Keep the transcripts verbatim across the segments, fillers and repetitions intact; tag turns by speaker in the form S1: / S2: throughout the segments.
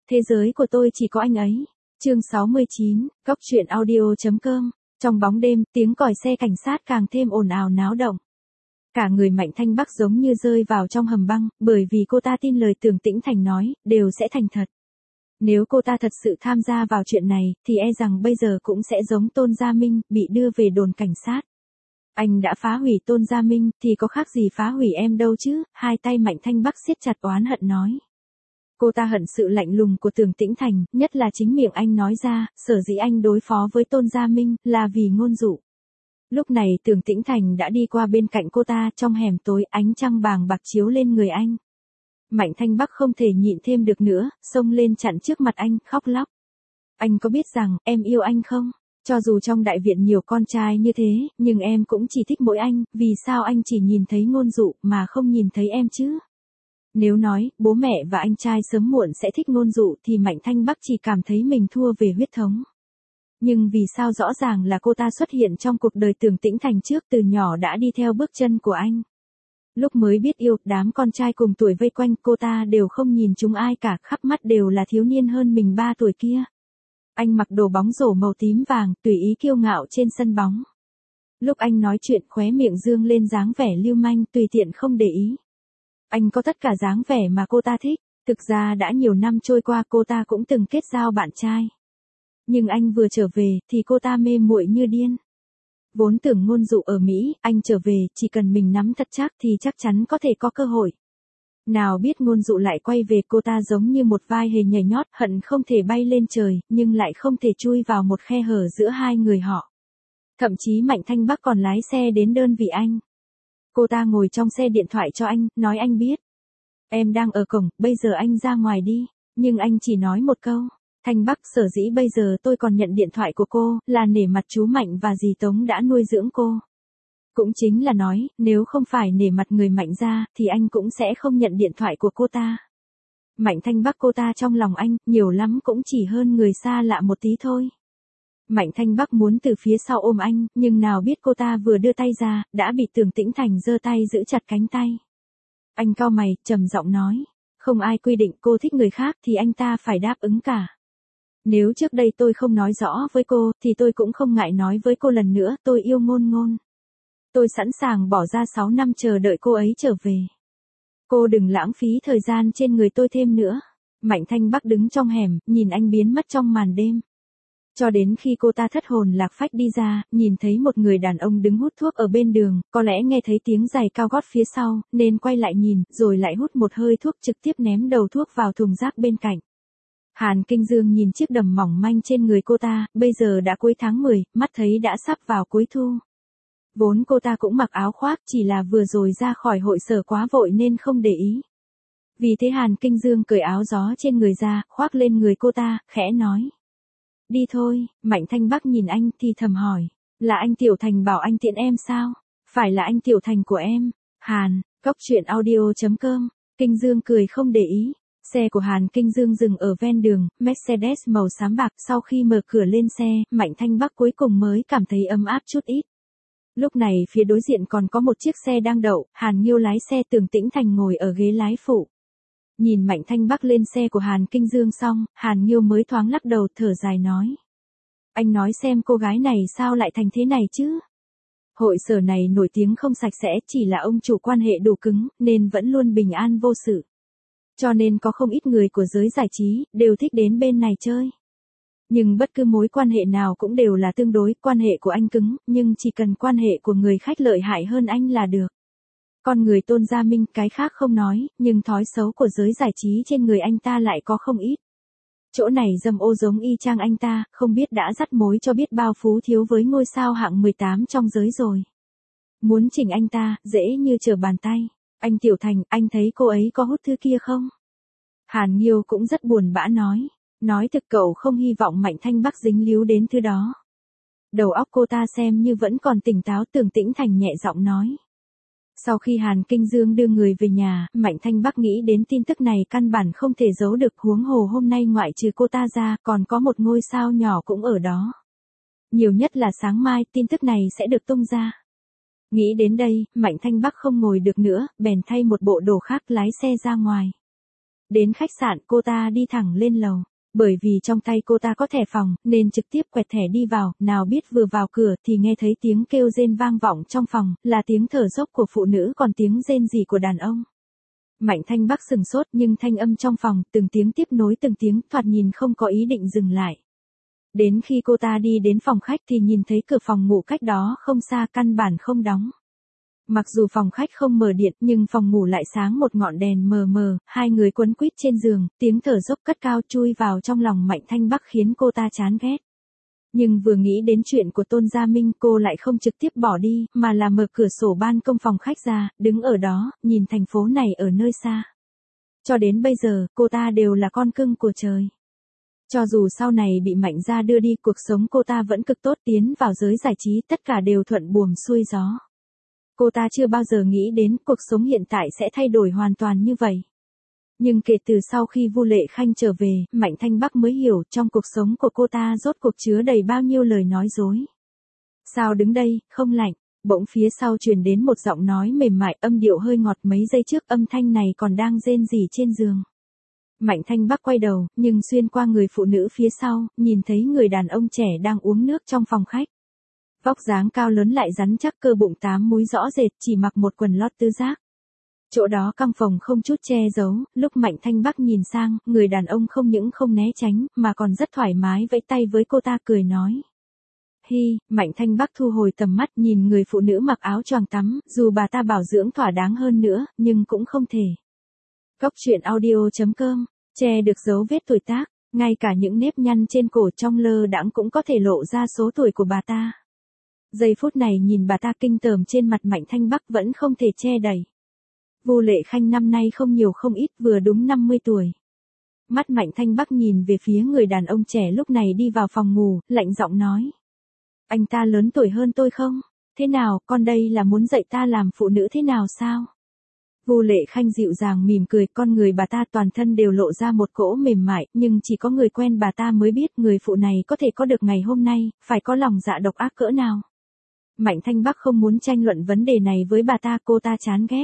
S1: thế giới của tôi chỉ có anh ấy. Chương sáu mươi chín, Cóc truyện audio chấm com. Trong bóng đêm, tiếng còi xe cảnh sát càng thêm ồn ào náo động. Cả người Mạnh Thanh Bắc giống như rơi vào trong hầm băng, bởi vì cô ta tin lời Tưởng Tĩnh Thành nói, đều sẽ thành thật. Nếu cô ta thật sự tham gia vào chuyện này, thì e rằng bây giờ cũng sẽ giống Tôn Gia Minh, bị đưa về đồn cảnh sát. Anh đã phá hủy Tôn Gia Minh, thì có khác gì phá hủy em đâu chứ, hai tay Mạnh Thanh Bắc siết chặt oán hận nói. Cô ta hận sự lạnh lùng của Tưởng Tĩnh Thành, nhất là chính miệng anh nói ra, sở dĩ anh đối phó với Tôn Gia Minh, là vì ngôn dụ. Lúc này Tưởng Tĩnh Thành đã đi qua bên cạnh cô ta, trong hẻm tối ánh trăng bàng bạc chiếu lên người anh. Mạnh Thanh Bắc không thể nhịn thêm được nữa, xông lên chặn trước mặt anh, khóc lóc. Anh có biết rằng, em yêu anh không? Cho dù trong đại viện nhiều con trai như thế, nhưng em cũng chỉ thích mỗi anh, vì sao anh chỉ nhìn thấy ngôn dụ, mà không nhìn thấy em chứ? Nếu nói, bố mẹ và anh trai sớm muộn sẽ thích ngôn dụ thì Mạnh Thanh Bắc chỉ cảm thấy mình thua về huyết thống. Nhưng vì sao rõ ràng là cô ta xuất hiện trong cuộc đời Tưởng Tĩnh Thành trước, từ nhỏ đã đi theo bước chân của anh. Lúc mới biết yêu, đám con trai cùng tuổi vây quanh cô ta đều không nhìn chúng ai cả, khắp mắt đều là thiếu niên hơn mình ba tuổi kia. Anh mặc đồ bóng rổ màu tím vàng, tùy ý kiêu ngạo trên sân bóng. Lúc anh nói chuyện khóe miệng dương lên dáng vẻ lưu manh, tùy tiện không để ý. Anh có tất cả dáng vẻ mà cô ta thích, thực ra đã nhiều năm trôi qua cô ta cũng từng kết giao bạn trai. Nhưng anh vừa trở về, thì cô ta mê muội như điên. Vốn tưởng ngôn dụ ở Mỹ, anh trở về, chỉ cần mình nắm thật chắc thì chắc chắn có thể có cơ hội. Nào biết ngôn dụ lại quay về, cô ta giống như một vai hề nhảy nhót, hận không thể bay lên trời, nhưng lại không thể chui vào một khe hở giữa hai người họ. Thậm chí Mạnh Thanh Bắc còn lái xe đến đơn vị anh. Cô ta ngồi trong xe điện thoại cho anh, nói anh biết. Em đang ở cổng, bây giờ anh ra ngoài đi. Nhưng anh chỉ nói một câu. Thanh Bắc, sở dĩ bây giờ tôi còn nhận điện thoại của cô, là nể mặt chú Mạnh và dì Tống đã nuôi dưỡng cô. Cũng chính là nói, nếu không phải nể mặt người Mạnh ra, thì anh cũng sẽ không nhận điện thoại của cô ta. Mạnh Thanh Bắc cô ta trong lòng anh, nhiều lắm cũng chỉ hơn người xa lạ một tí thôi. Mạnh Thanh Bắc muốn từ phía sau ôm anh, nhưng nào biết cô ta vừa đưa tay ra, đã bị Tưởng Tĩnh Thành giơ tay giữ chặt cánh tay. Anh cau mày, trầm giọng nói, không ai quy định cô thích người khác thì anh ta phải đáp ứng cả. Nếu trước đây tôi không nói rõ với cô, thì tôi cũng không ngại nói với cô lần nữa, tôi yêu ngôn ngôn. Tôi sẵn sàng bỏ ra sáu năm chờ đợi cô ấy trở về. Cô đừng lãng phí thời gian trên người tôi thêm nữa. Mạnh Thanh Bắc đứng trong hẻm, nhìn anh biến mất trong màn đêm. Cho đến khi cô ta thất hồn lạc phách đi ra, nhìn thấy một người đàn ông đứng hút thuốc ở bên đường, có lẽ nghe thấy tiếng giày cao gót phía sau, nên quay lại nhìn, rồi lại hút một hơi thuốc trực tiếp ném đầu thuốc vào thùng rác bên cạnh. Hàn Kinh Dương nhìn chiếc đầm mỏng manh trên người cô ta, bây giờ đã cuối tháng mười, mắt thấy đã sắp vào cuối thu. Vốn cô ta cũng mặc áo khoác, chỉ là vừa rồi ra khỏi hội sở quá vội nên không để ý. Vì thế Hàn Kinh Dương cởi áo gió trên người ra, khoác lên người cô ta, khẽ nói. Đi thôi. Mạnh Thanh Bắc nhìn anh thì thầm hỏi. Là anh Tiểu Thành bảo anh tiễn em sao? Phải là anh Tiểu Thành của em. Hàn, Cóc truyện audio chấm com. Kinh Dương cười không để ý. Xe của Hàn Kinh Dương dừng ở ven đường, Mercedes màu xám bạc. Sau khi mở cửa lên xe, Mạnh Thanh Bắc cuối cùng mới cảm thấy ấm áp chút ít. Lúc này phía đối diện còn có một chiếc xe đang đậu, Hàn Nghiêu lái xe, Tưởng Tĩnh Thành ngồi ở ghế lái phụ. Nhìn Mạnh Thanh Bắc lên xe của Hàn Kinh Dương xong, Hàn Nghiêu mới thoáng lắc đầu thở dài nói. Anh nói xem cô gái này sao lại thành thế này chứ? Hội sở này nổi tiếng không sạch sẽ, chỉ là ông chủ quan hệ đủ cứng, nên vẫn luôn bình an vô sự. Cho nên có không ít người của giới giải trí, đều thích đến bên này chơi. Nhưng bất cứ mối quan hệ nào cũng đều là tương đối, quan hệ của anh cứng, nhưng chỉ cần quan hệ của người khách lợi hại hơn anh là được. Con người Tôn Gia Minh cái khác không nói, nhưng thói xấu của giới giải trí trên người anh ta lại có không ít. Chỗ này dâm ô giống y chang anh ta, không biết đã dắt mối cho biết bao phú thiếu với ngôi sao hạng mười tám trong giới rồi. Muốn chỉnh anh ta, dễ như trở bàn tay. Anh Tiểu Thành, anh thấy cô ấy có hút thứ kia không? Hàn Nghiêu cũng rất buồn bã nói. Nói thực cậu không hy vọng Mạnh Thanh Bắc dính líu đến thứ đó. Đầu óc cô ta xem như vẫn còn tỉnh táo, Tưởng Tĩnh Thành nhẹ giọng nói. Sau khi Hàn Kinh Dương đưa người về nhà, Mạnh Thanh Bắc nghĩ đến tin tức này căn bản không thể giấu được, huống hồ hôm nay ngoại trừ cô ta ra, còn có một ngôi sao nhỏ cũng ở đó. Nhiều nhất là sáng mai, tin tức này sẽ được tung ra. Nghĩ đến đây, Mạnh Thanh Bắc không ngồi được nữa, bèn thay một bộ đồ khác lái xe ra ngoài. Đến khách sạn cô ta đi thẳng lên lầu. Bởi vì trong tay cô ta có thẻ phòng, nên trực tiếp quẹt thẻ đi vào, nào biết vừa vào cửa thì nghe thấy tiếng kêu rên vang vọng trong phòng, là tiếng thở dốc của phụ nữ còn tiếng rên rỉ của đàn ông. Mạnh Thanh Bắc sừng sốt nhưng thanh âm trong phòng, từng tiếng tiếp nối từng tiếng, thoạt nhìn không có ý định dừng lại. Đến khi cô ta đi đến phòng khách thì nhìn thấy cửa phòng ngủ cách đó không xa, căn bản không đóng. Mặc dù phòng khách không mở điện nhưng phòng ngủ lại sáng một ngọn đèn mờ mờ, hai người quấn quýt trên giường, tiếng thở dốc cất cao chui vào trong lòng Mạnh Thanh Bắc khiến cô ta chán ghét. Nhưng vừa nghĩ đến chuyện của Tôn Gia Minh cô lại không trực tiếp bỏ đi, mà là mở cửa sổ ban công phòng khách ra, đứng ở đó, nhìn thành phố này ở nơi xa. Cho đến bây giờ, cô ta đều là con cưng của trời. Cho dù sau này bị Mạnh gia đưa đi, cuộc sống cô ta vẫn cực tốt, tiến vào giới giải trí, tất cả đều thuận buồm xuôi gió. Cô ta chưa bao giờ nghĩ đến cuộc sống hiện tại sẽ thay đổi hoàn toàn như vậy. Nhưng kể từ sau khi Vu Lệ Khanh trở về, Mạnh Thanh Bắc mới hiểu trong cuộc sống của cô ta rốt cuộc chứa đầy bao nhiêu lời nói dối. Sao đứng đây, không lạnh, bỗng phía sau truyền đến một giọng nói mềm mại, âm điệu hơi ngọt, mấy giây trước âm thanh này còn đang rên rỉ trên giường. Mạnh Thanh Bắc quay đầu, nhưng xuyên qua người phụ nữ phía sau, nhìn thấy người đàn ông trẻ đang uống nước trong phòng khách. Vóc dáng cao lớn lại rắn chắc, cơ bụng tám múi rõ rệt, chỉ mặc một quần lót tứ giác. Chỗ đó căng phồng không chút che giấu, lúc Mạnh Thanh Bắc nhìn sang, người đàn ông không những không né tránh, mà còn rất thoải mái vẫy tay với cô ta cười nói. Hi, Mạnh Thanh Bắc thu hồi tầm mắt nhìn người phụ nữ mặc áo choàng tắm, dù bà ta bảo dưỡng thỏa đáng hơn nữa, nhưng cũng không thể. Cốc truyện audio chấm com, che được dấu vết tuổi tác, ngay cả những nếp nhăn trên cổ trong lơ đãng cũng có thể lộ ra số tuổi của bà ta. Giây phút này nhìn bà ta kinh tởm trên mặt Mạnh Thanh Bắc vẫn không thể che đậy. Vu Lệ Khanh năm nay không nhiều không ít, vừa đúng năm mươi tuổi. Mắt Mạnh Thanh Bắc nhìn về phía người đàn ông trẻ lúc này đi vào phòng ngủ, lạnh giọng nói. Anh ta lớn tuổi hơn tôi không? Thế nào, con đây là muốn dạy ta làm phụ nữ thế nào sao? Vu Lệ Khanh dịu dàng mỉm cười, con người bà ta toàn thân đều lộ ra một cỗ mềm mại, nhưng chỉ có người quen bà ta mới biết người phụ này có thể có được ngày hôm nay, phải có lòng dạ độc ác cỡ nào. Mạnh Thanh Bắc không muốn tranh luận vấn đề này với bà ta, cô ta chán ghét.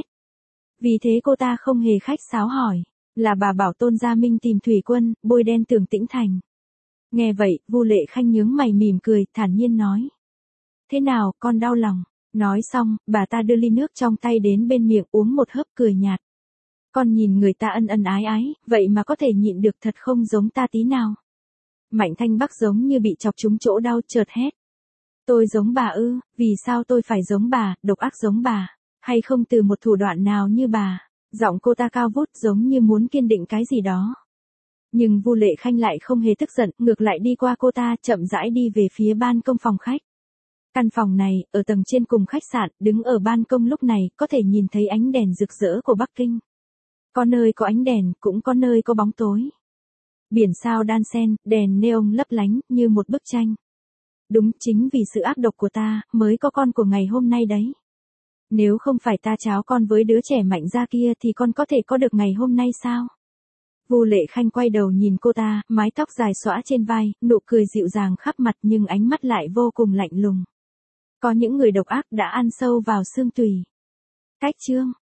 S1: Vì thế cô ta không hề khách sáo hỏi, là bà bảo Tôn Gia Minh tìm Thủy Quân, bôi đen Tưởng Tĩnh Thành. Nghe vậy, Vu Lệ Khanh nhướng mày mỉm cười, thản nhiên nói. Thế nào, con đau lòng? Nói xong, bà ta đưa ly nước trong tay đến bên miệng uống một hớp cười nhạt. Con nhìn người ta ân ân ái ái, vậy mà có thể nhịn được, thật không giống ta tí nào. Mạnh Thanh Bắc giống như bị chọc trúng chỗ đau, chợt hét. Tôi giống bà ư, vì sao tôi phải giống bà, độc ác giống bà, hay không từ một thủ đoạn nào như bà? Giọng cô ta cao vút giống như muốn kiên định cái gì đó. Nhưng Vu Lệ Khanh lại không hề tức giận, ngược lại đi qua cô ta, chậm rãi đi về phía ban công phòng khách. Căn phòng này, ở tầng trên cùng khách sạn, đứng ở ban công lúc này, có thể nhìn thấy ánh đèn rực rỡ của Bắc Kinh. Có nơi có ánh đèn, cũng có nơi có bóng tối. Biển sao đan xen, đèn neon lấp lánh, như một bức tranh. Đúng, chính vì sự ác độc của ta, mới có con của ngày hôm nay đấy. Nếu không phải ta cháo con với đứa trẻ Mạnh gia kia thì con có thể có được ngày hôm nay sao? Vu Lệ Khanh quay đầu nhìn cô ta, mái tóc dài xõa trên vai, nụ cười dịu dàng khắp mặt nhưng ánh mắt lại vô cùng lạnh lùng. Có những người độc ác đã ăn sâu vào xương tủy. Cách chương